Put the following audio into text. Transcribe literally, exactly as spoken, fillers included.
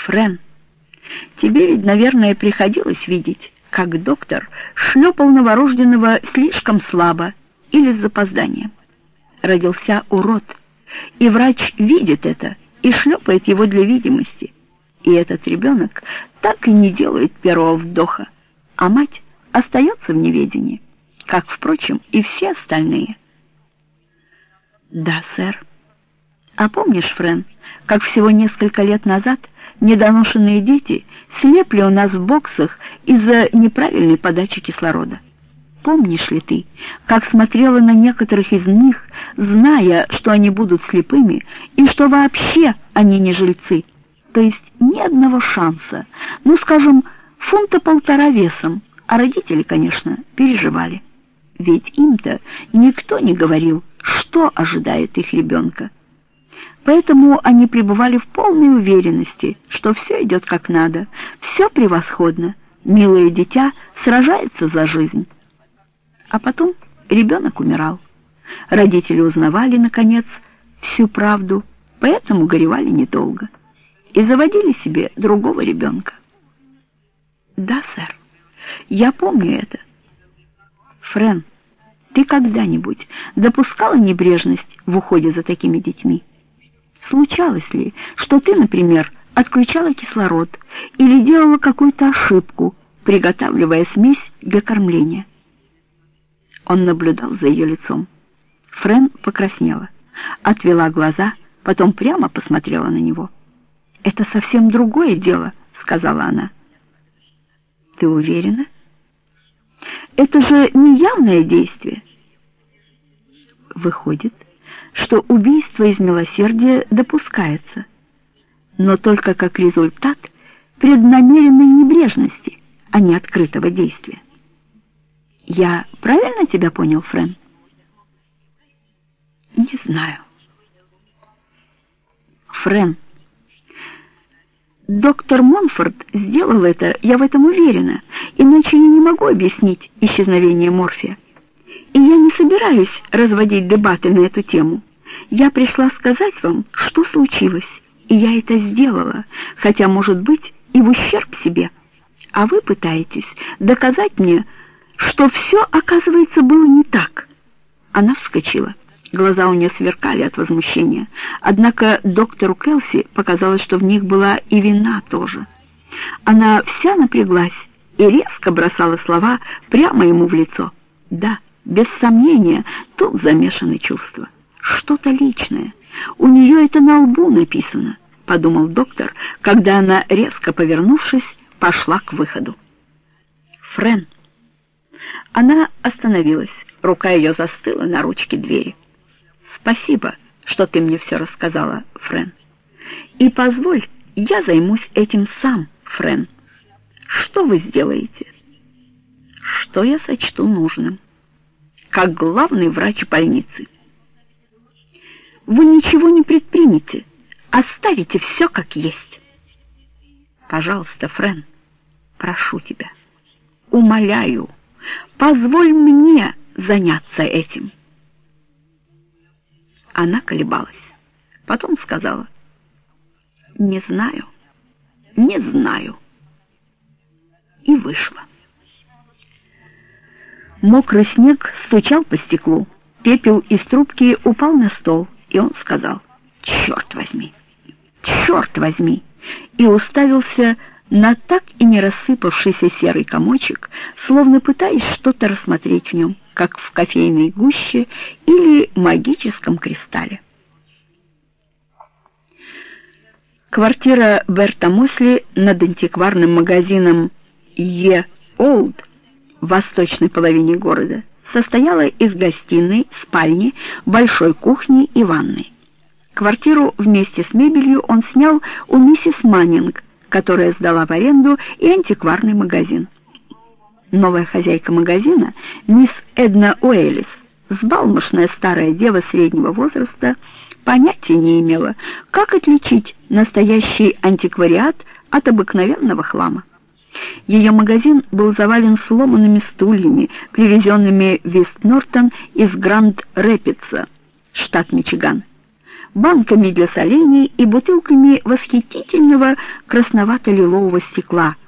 Френ, тебе ведь, наверное, приходилось видеть, как доктор шлепал новорожденного слишком слабо или с запозданием. Родился урод, и врач видит это и шлепает его для видимости. И этот ребенок так и не делает первого вдоха, а мать остается в неведении, как, впрочем, и все остальные. Да, сэр. А помнишь, Френ, как всего несколько лет назад недоношенные дети слепли у нас в боксах из-за неправильной подачи кислорода? Помнишь ли ты, как смотрела на некоторых из них, зная, что они будут слепыми и что вообще они не жильцы, то есть ни одного шанса, ну, скажем, фунта полтора весом, а родители, конечно, переживали. Ведь им-то никто не говорил, что ожидает их ребенка. Поэтому они пребывали в полной уверенности, что все идет как надо, все превосходно, милое дитя сражается за жизнь. А потом ребенок умирал. Родители узнавали, наконец, всю правду, поэтому горевали недолго и заводили себе другого ребенка. Да, сэр, я помню это. Френ, ты когда-нибудь допускала небрежность в уходе за такими детьми? Случалось ли, что ты, например, отключала кислород или делала какую-то ошибку, приготавливая смесь для кормления? Он наблюдал за ее лицом. Френ покраснела, отвела глаза, потом прямо посмотрела на него. «Это совсем другое дело», — сказала она. «Ты уверена? Это же не явное действие». Выходит, что убийство из милосердия допускается, но только как результат преднамеренной небрежности, а не открытого действия. Я правильно тебя понял, Френ? Не знаю. Френ, доктор Монфорд сделал это, я в этом уверена, иначе я не могу объяснить исчезновение морфия. И я не собираюсь разводить дебаты на эту тему. Я пришла сказать вам, что случилось, и я это сделала, хотя, может быть, и в ущерб себе. А вы пытаетесь доказать мне, что все, оказывается, было не так. Она вскочила. Глаза у нее сверкали от возмущения. Однако доктору Келси показалось, что в них была и вина тоже. Она вся напряглась и резко бросала слова прямо ему в лицо. Да, без сомнения, тут замешаны чувства. Что-то личное. У нее это на лбу написано, подумал доктор, когда она, резко повернувшись, пошла к выходу. Френ. Она остановилась, рука ее застыла на ручке двери. «Спасибо, что ты мне все рассказала, Френ. И позволь, я займусь этим сам, Френ. Что вы сделаете?» «Что я сочту нужным, как главный врач больницы». «Вы ничего не предпримете, оставите все как есть». «Пожалуйста, Френ, прошу тебя, умоляю, позволь мне заняться этим». Она колебалась, потом сказала: «Не знаю, не знаю», и вышла. Мокрый снег стучал по стеклу, пепел из трубки упал на стол, и он сказал: «Черт возьми, черт возьми», и уставился на так и не рассыпавшийся серый комочек, словно пытаясь что-то рассмотреть в нем, как в кофейной гуще или магическом кристалле. Квартира Берта Мосли над антикварным магазином «Е. Олд» в восточной половине города состояла из гостиной, спальни, большой кухни и ванной. Квартиру вместе с мебелью он снял у миссис Маннинг, которая сдала в аренду и антикварный магазин. Новая хозяйка магазина, мисс Эдна Уэллис, взбалмошная старая дева среднего возраста, понятия не имела, как отличить настоящий антиквариат от обыкновенного хлама. Ее магазин был завален сломанными стульями, привезенными в Вест-Нортон из Гранд-Рэпидса, штат Мичиган. банками для солений и бутылками восхитительного красновато-лилового стекла —